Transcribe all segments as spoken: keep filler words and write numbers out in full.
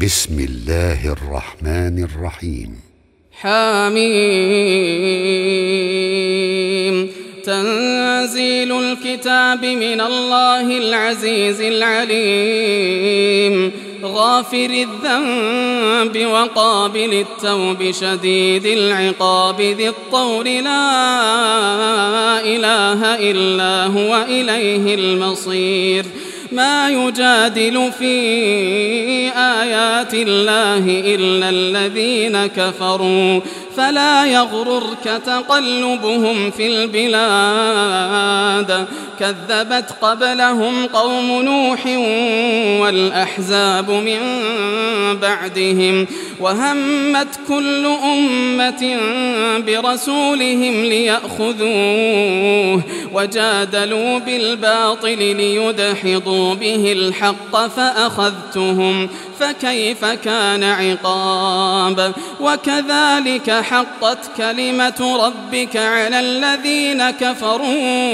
بسم الله الرحمن الرحيم. حميم. تنزيل الكتاب من الله العزيز العليم، غافر الذنب وقابل التوب شديد العقاب ذي الطول لا إله إلا هو إليه المصير. ما يجادل في آيات الله إلا الذين كفروا، فلا يغررك تقلبهم في البلاد. كذبت قبلهم قوم نوح والأحزاب من بعدهم، وهمت كل أمة برسولهم ليأخذوه، وجادلوا بالباطل ليدحضوا به الحق فأخذتهم، فكيف كان عقاب. وكذلك حقت كلمة ربك على الذين كفروا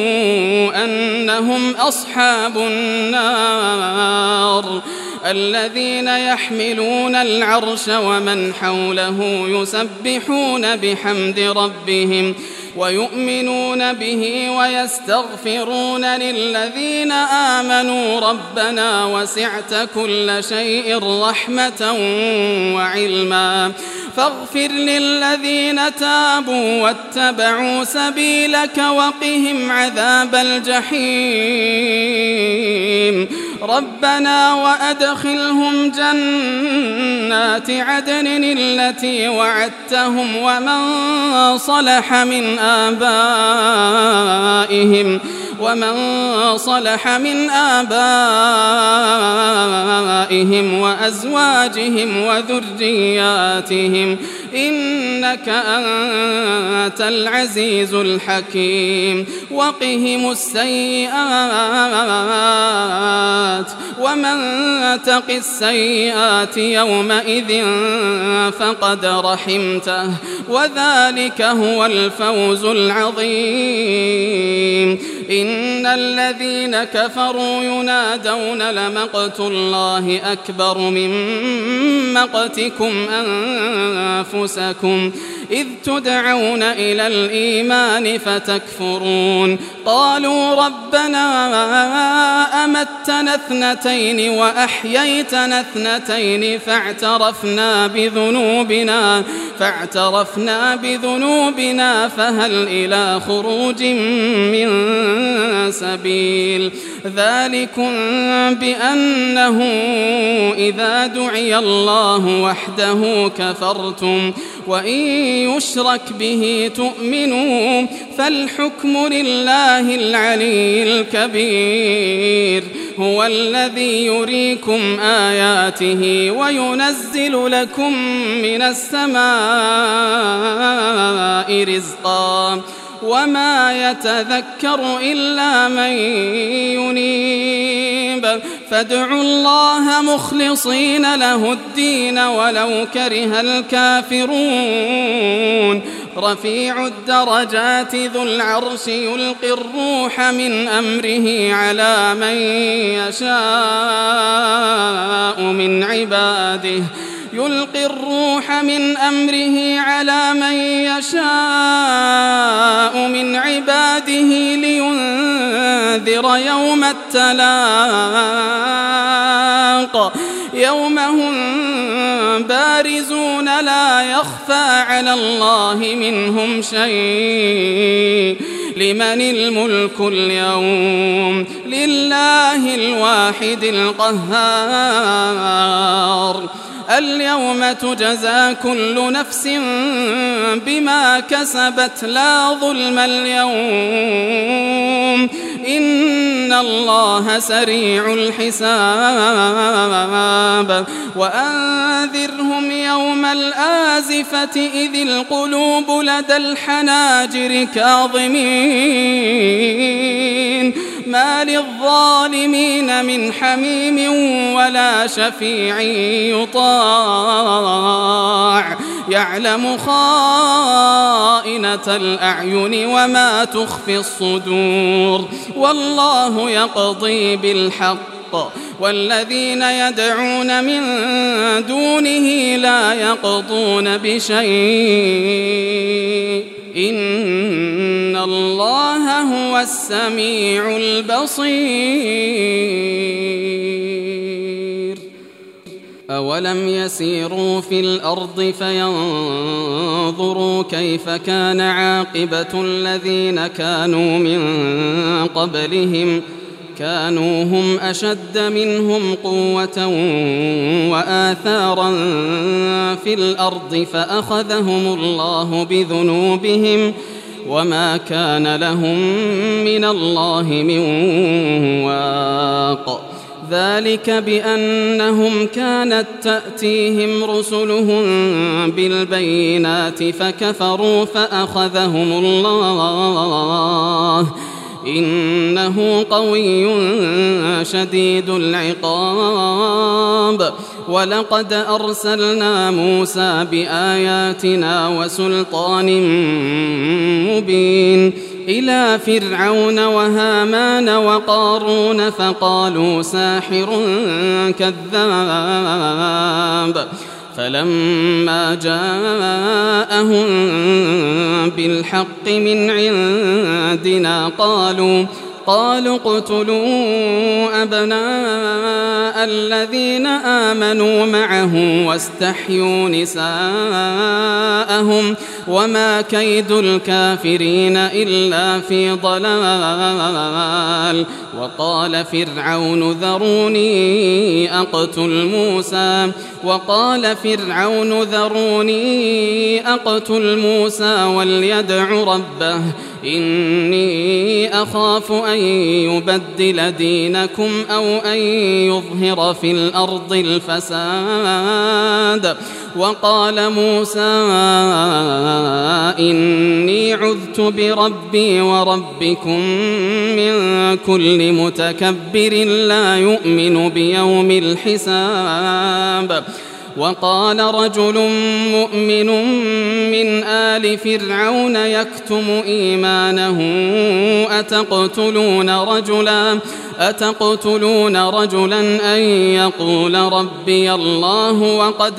أنهم أصحاب النار. الذين يحملون العرش ومن حوله يسبحون بحمد ربهم ويؤمنون به ويستغفرون للذين آمنوا ربنا وسعت كل شيء رحمة وعلما فاغفر للذين تابوا واتبعوا سبيلك وقهم عذاب الجحيم. ربنا وأدخلهم جنات عدن التي وعدتهم ومن صلح من آبائهم ومن صلح من آبائهم وأزواجهم وذرياتهم إنك أنت العزيز الحكيم. وقهم السيئات ومن تق السيئات يومئذ فقد رحمته وذلك هو الفوز العظيم. إن الذين كفروا ينادون لمقت الله أكبر من مقتكم أنفسكم إذ تدعون إلى الإيمان فتكفرون. قالوا ربنا أمتنا اثنتين وأحييتنا اثنتين فاعترفنا بذنوبنا فاعترفنا بذنوبنا فهل إلى خروج من سبيل. ذلكم بأنه إذا دعي الله وحده كفرتم وإن يشرك به تؤمنوا فالحكم لله العلي الكبير. هو الذي يريكم آياته وينزل لكم من السماء رزقا وما يتذكر إلا من ينيب. فادعوا الله مخلصين له الدين ولو كره الكافرون. رفيع الدرجات ذو العرش يلقي الروح من أمره على من يشاء من عباده يلقي الروح من أمره على من يشاء من عباده لينذر يوم التلاق يوم هم بارزون لا يخفى على الله منهم شيء. لمن الملك اليوم لله الواحد القهار. اليوم تجزى كل نفس بما كسبت لا ظلم اليوم إن الله سريع الحساب. وأنذرهم يوم الآزفة إذ القلوب لدى الحناجر كاظمين ما للظالمين من حميم ولا شفيع يطاع يعلم خائنة الأعين وما تخفي الصدور والله يقضي بالحق بالحق والذين يدعون من دونه لا يقضون بشيء إن الله هو السميع البصير. أولم يسيروا في الأرض فينظروا كيف كان عاقبة الذين كانوا من قبلهم كانوا هم أشد منهم قوة وآثارا في الأرض فأخذهم الله بذنوبهم وما كان لهم من الله من واق ذلك بأنهم كانت تأتيهم رسلهم بالبينات فكفروا فأخذهم الله إنه قوي شديد العقاب. ولقد أرسلنا موسى بآياتنا وسلطان مبين إلى فرعون وهامان وقارون فقالوا ساحر كذاب فلما جاءهم بالحق من عندنا قالوا قالوا اقتلوا أبناء الذين آمنوا معه واستحيوا نساءهم وما كيد الكافرين إلا في ضلال. وقال فرعون ذروني أقتل موسى وقال فرعون ذروني أقتل موسى وليدع ربه إني أخاف أن يبدل دينكم أو أن يظهر في الأرض الفساد. وقال موسى إني عذت بربي وربكم من كل متكبر لا يؤمن بيوم الحساب. وقال رجل مؤمن من آل فرعون يكتم إيمانه أتقتلون رجلا أتقتلون رجلا أن يقول ربي الله وقد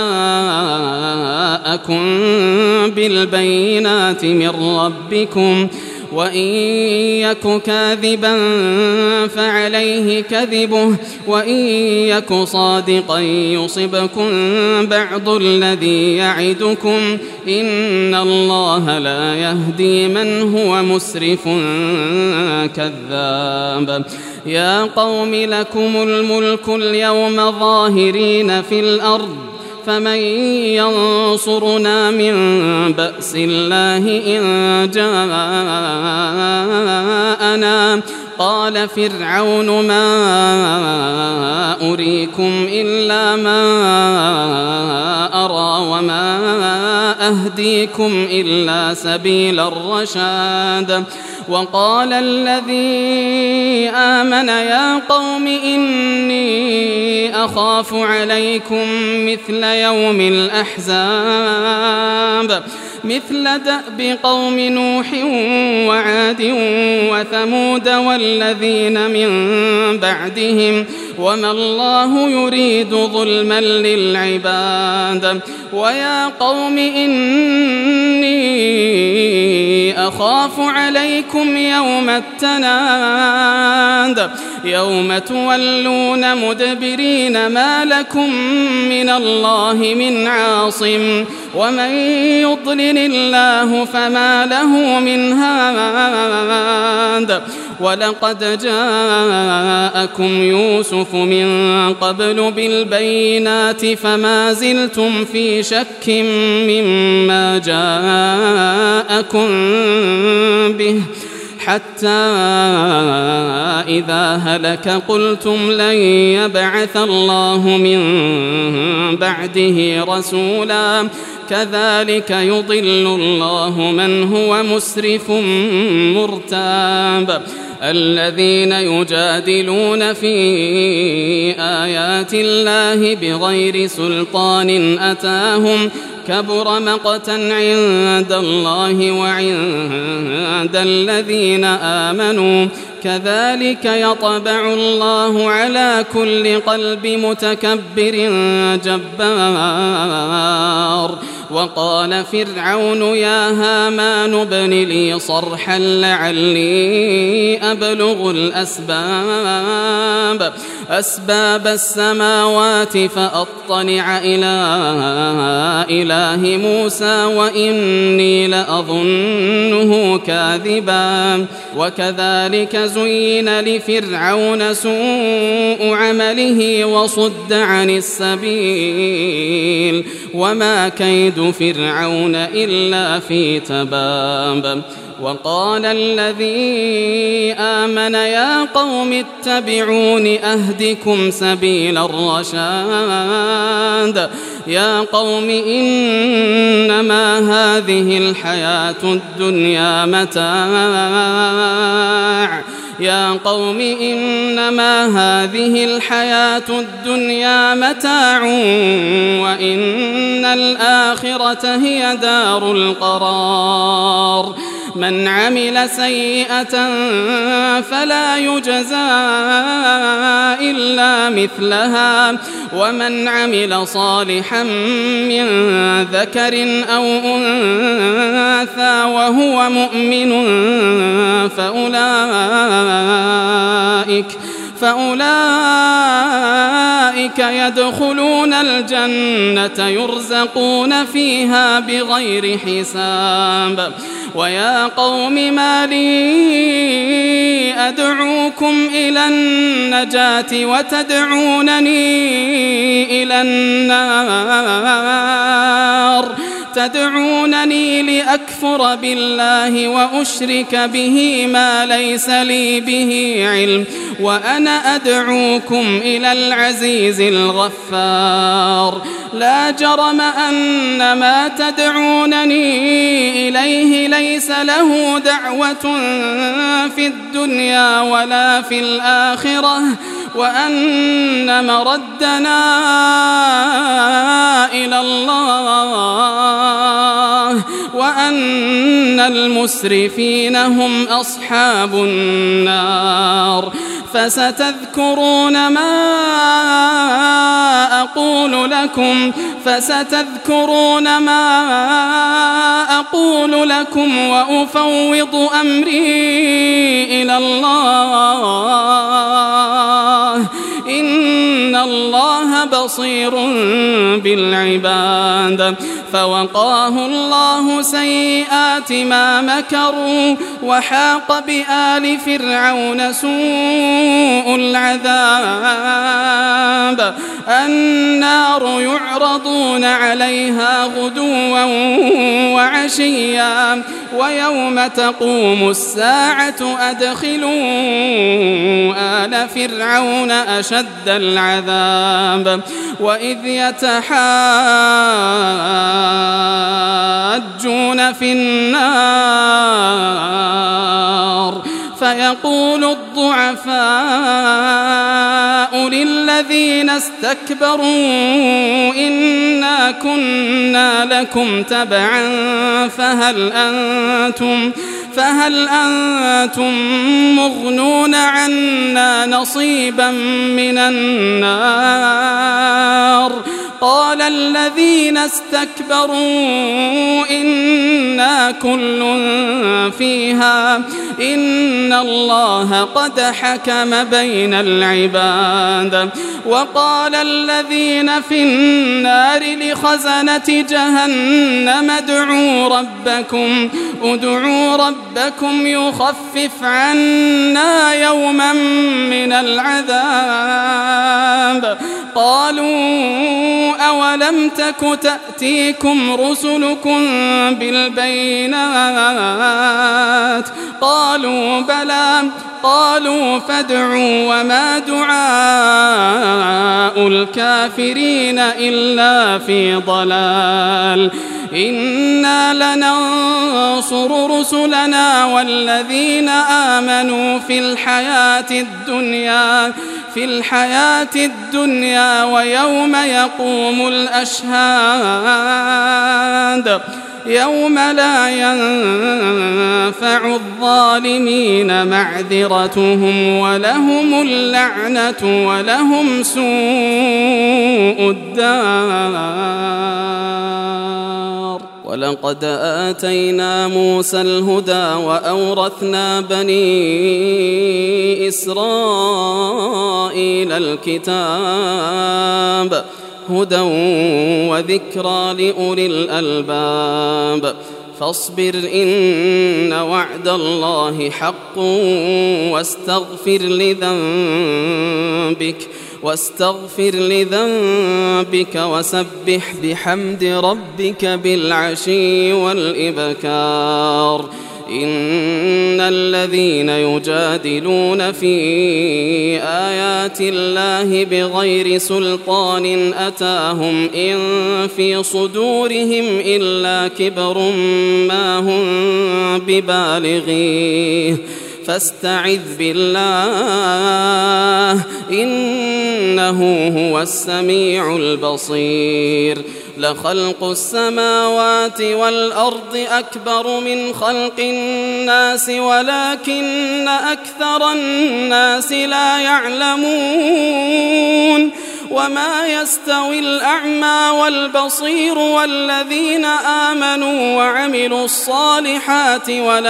جاءكم بالبينات من ربكم وإن يك كاذبا فعليه كذبه وإن يك صادقا يصبكم بعض الذي يعدكم إن الله لا يهدي من هو مسرف كذاب. يا قوم لكم الملك اليوم ظاهرين في الأرض فمن ينصرنا من بأس الله إن جاءنا. قال فرعون ما أريكم إلا ما أرى وما أهديكم إلا سبيل الرشاد. وقال الذي آمن يا قوم إني أخاف عليكم مثل يوم الأحزاب مثل دأب قوم نوح وعاد وثمود والذين من بعدهم وما الله يريد ظلما للعباد. ويا قوم إني أخاف عليكم يوم التناد يوم تولون مدبرين ما لكم من الله من عاصم ومن يضلل الله فما له من هاد. ولقد جاءكم يوسف من قبل بالبينات فما زلتم في شك مما جاءكم به حتى إذا هلك قلتم لن يبعث الله من بعده رسولا كذلك يضل الله من هو مسرف مرتاب. الذين يجادلون في آيات الله بغير سلطان أتاهم كبر مقتا عند الله وعند الذين آمنوا كذلك يطبع الله على كل قلب متكبر جبار. وقال فرعون يا هامان ابن لي صرحا لعلي أبلغ الأسباب أسباب السماوات فأطلع إلى إله موسى وإني لأظنه كاذبا. وكذلك زين لفرعون سوء عمله وصد عن السبيل وما كيد فرعون إلا في تباب. وقال الذي آمن يا قوم اتبعون أهدكم سبيل الرشاد. يا قوم إنما هذه الحياة الدنيا متاع يا قوم إنما هذه الحياة الدنيا متاع وإن الآخرة هي دار القرار. من عمل سيئة فلا يجزى إلا مثلها ومن عمل صالحا من ذكر أو أنثى وهو مؤمن فأولئك فأولئك يدخلون الجنة يرزقون فيها بغير حساب. ويا قوم ما لي أدعوكم إلى النجاة وتدعونني إلى النار تدعونني لأكفر بالله وأشرك به ما ليس لي به علم وأنا أدعوكم إلى العزيز الغفار. لا جرم أن ما تدعونني إليه ليس له دعوة في الدنيا ولا في الآخرة وأن مردنا إلى الله وأن المسرفين هم أصحاب النار. فستذكرون ما أقول لكم فستذكرون ما أقول لكم وأفوض أمري إلى الله إن الله بصير بالعباد. فوقاه الله سيئات ما مكروا وحاق بآل فرعون سوء العذاب. النار يعرضون عليها غدوا وعشيا ويوم تقوم الساعة أدخلوا آل فرعون أشد العذاب. وإذ يتحاجون في النار فيقول الضعفاء للذين استكبروا إنا كنا لكم تبعا فهل أنتم فهل أنتم مغنون عنا نصيبا من النار. قال الذين استكبروا إنا كل فيها إن الله قد حكم بين العباد. وقال الذين في النار لخزنة جهنم ادعوا ربكم ادعوا ربكم يخفف عنا يوما من العذاب. قالوا أولم تك تأتيكم رسلكم بالبينات قالوا بلى قالوا فادعوا وما دعاء الكافرين إلا في ضلال. إنا لننصر رسلنا والذين آمنوا في الحياة الدنيا في الحياة الدنيا ويوم يقوم الأشهاد يوم لا ينفع الظالمين معذرتهم ولهم اللعنة ولهم سوء الدار. ولقد آتينا موسى الهدى وأورثنا بني إسرائيل الكتاب هدى وذكرى لأولي الألباب. فاصبر إن وعد الله حق واستغفر لذنبك واستغفر لذنبك وسبح بحمد ربك بالعشي والإبكار. إن الذين يجادلون في آيات الله بغير سلطان أتاهم إن في صدورهم إلا كبر ما هم ببالغيه فاستعذ بالله إنه هو السميع البصير. لخلق السماوات والأرض أكبر من خلق الناس ولكن أكثر الناس لا يعلمون. وما يستوي الأعمى والبصير والذين آمنوا وعملوا الصالحات ولا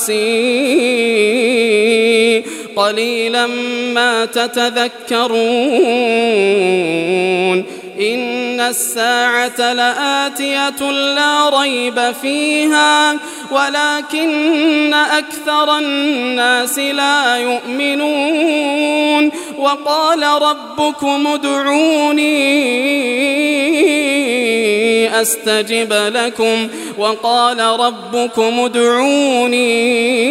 المسيء قليلا ما تتذكرون. إن الساعة لآتية لا ريب فيها ولكن أكثر الناس لا يؤمنون. وقال ربكم ادعوني أستجب لكم وقال ربكم ادعوني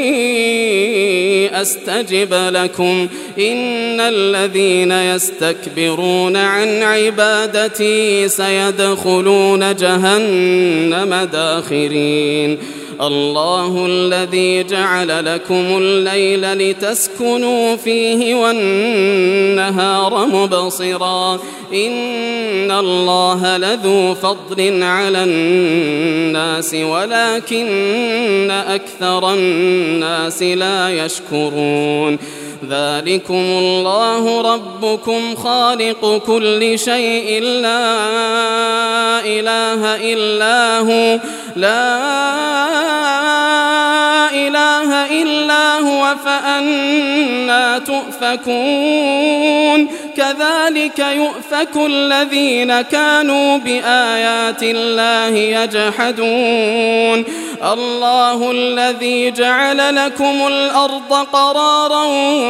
أستجب لكم إن الذين يستكبرون عن عبادتي سيدخلون جهنم داخرين. الله الذي جعل لكم الليل لتسكنوا فيه والنهار مبصرا إن الله لذو فضل على الناس ولكن أكثر الناس لا يشكرون. ذلكم الله ربكم خالق كل شيء لا إله إلا هو لا إله إلا هو فأنى تؤفكون. كذلك يؤفك الذين كانوا بآيات الله يجحدون. الله الذي جعل لكم الأرض قرارا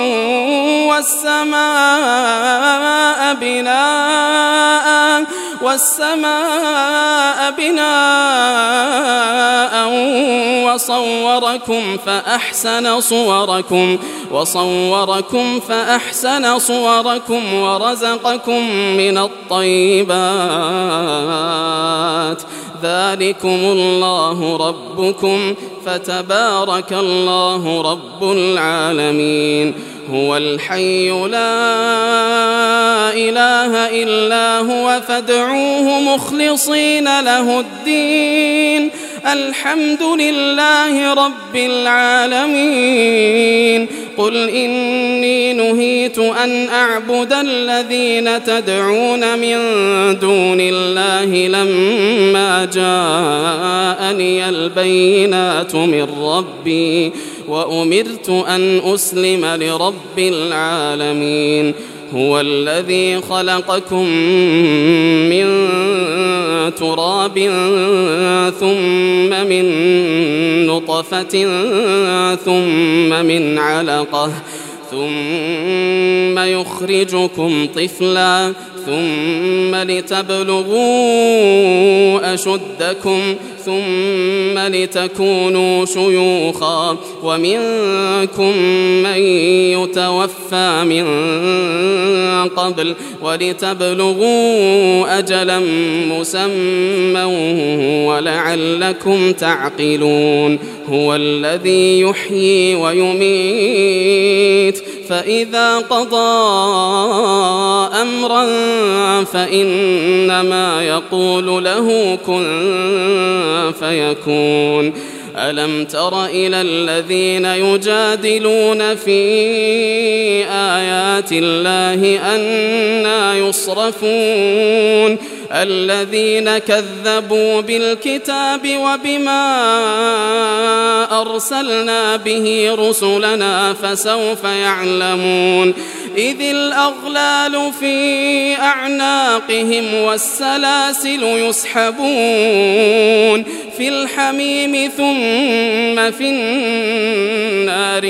والسماء بناء والسماء بناء وصوركم فأحسن صوركم وصوركم فأحسن صوركم ورزقكم من الطيبات. ذلكم الله ربكم فتبارك الله رب العالمين. هو الحي لا إله إلا هو فادعوه مخلصين له الدين الحمد لله رب العالمين. قل إني نهيت أن أعبد الذين تدعون من دون الله لما جاءني البينات من ربي وأمرت أن أسلم لرب العالمين. هو الذي خلقكم من تراب ثم من نطفة ثم من علقة ثم يخرجكم طفلا ثم لتبلغوا أشدكم ثم لتكونوا شيوخا ومنكم من يتوفى من قبل ولتبلغوا أجلا مسمى ولعلكم تعقلون هو الذي يحيي ويميت فإذا قضى أمرا فإنما يقول له كن فيكون ألم تر إلى الذين يجادلون في آيات الله أنى يصرفون الذين كذبوا بالكتاب وبما أرسلنا به رسلنا فسوف يعلمون إذ الأغلال في أعناقهم والسلاسل يسحبون في الحميم ثم في النار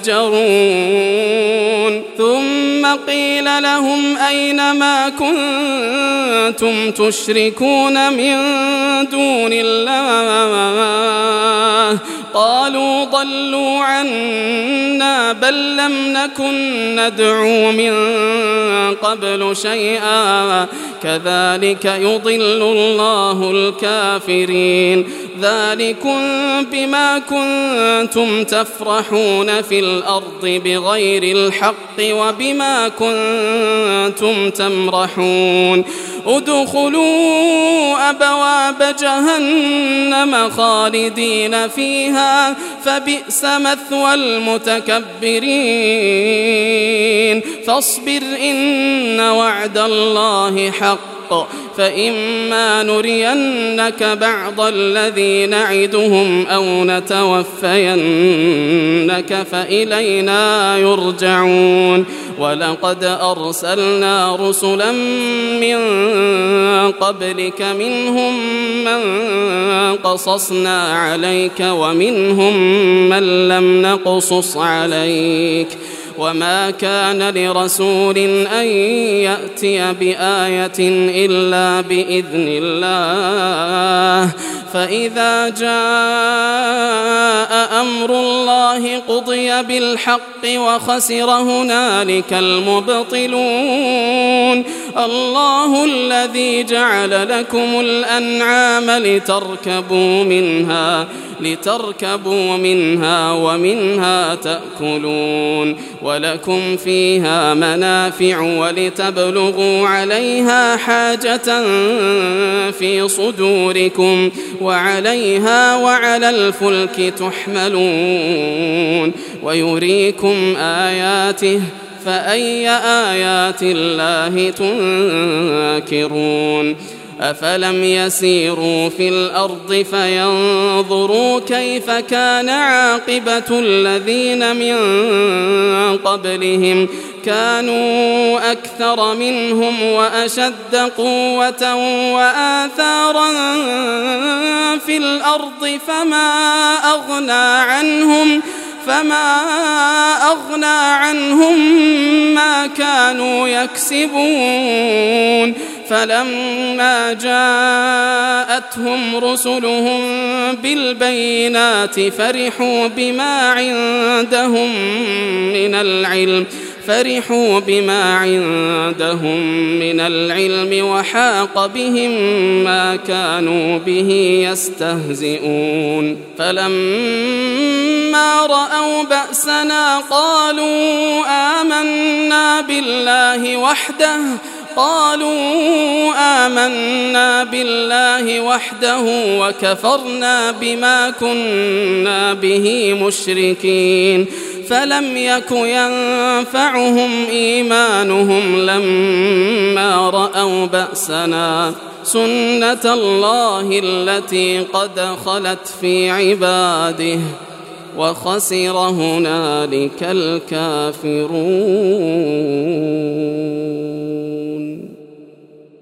يسجرون ثم قيل لهم أين ما كنتم تشركون من دون الله قالوا ضلوا عنا بل لم نكن ندعو من قبل شيئا كذلك يضل الله الكافرين ذلكم بما كنتم تفرحون في الأرض بغير الحق وبما كنتم تمرحون ادخلوا أبواب جهنم خالدين فيها فبئس مثوى المتكبرين فاصبر إن وعد الله حق فإما نرينك بعض الذي نعدهم أو نتوفينك فإلينا يرجعون ولقد أرسلنا رسلا من قبلك منهم من قصصنا عليك ومنهم من لم نقصص عليك وما كان لرسول أن يأتي بآية إلا بإذن الله فإذا جاء أمر الله قضي بالحق وخسر هنالك المبطلون الله الذي جعل لكم الأنعام لتركبوا منها لتركبوا منها ومنها تأكلون ولكم فيها منافع ولتبلغوا عليها حاجة في صدوركم وعليها وعلى الفلك تحملون ويريكم آياته فأي آيات الله تنكرون أفلم يسيروا في الأرض فينظروا كيف كان عاقبة الذين من قبلهم كانوا أكثر منهم وأشد قوة وآثارا في الأرض فما أغنى عنهم فما أغنى عنهم ما كانوا يكسبون فلما جاءتهم رسلهم بالبينات فرحوا بما عندهم من العلم فرحوا بما عندهم من العلم وحاق بهم ما كانوا به يستهزئون فلما رأوا بأسنا قالوا آمنا بالله وحده قالوا آمنا بالله وحده وكفرنا بما كنا به مشركين فلم يك ينفعهم إيمانهم لما رأوا بأسنا سنة الله التي قد خلت في عباده وخسر هنالك الكافرون.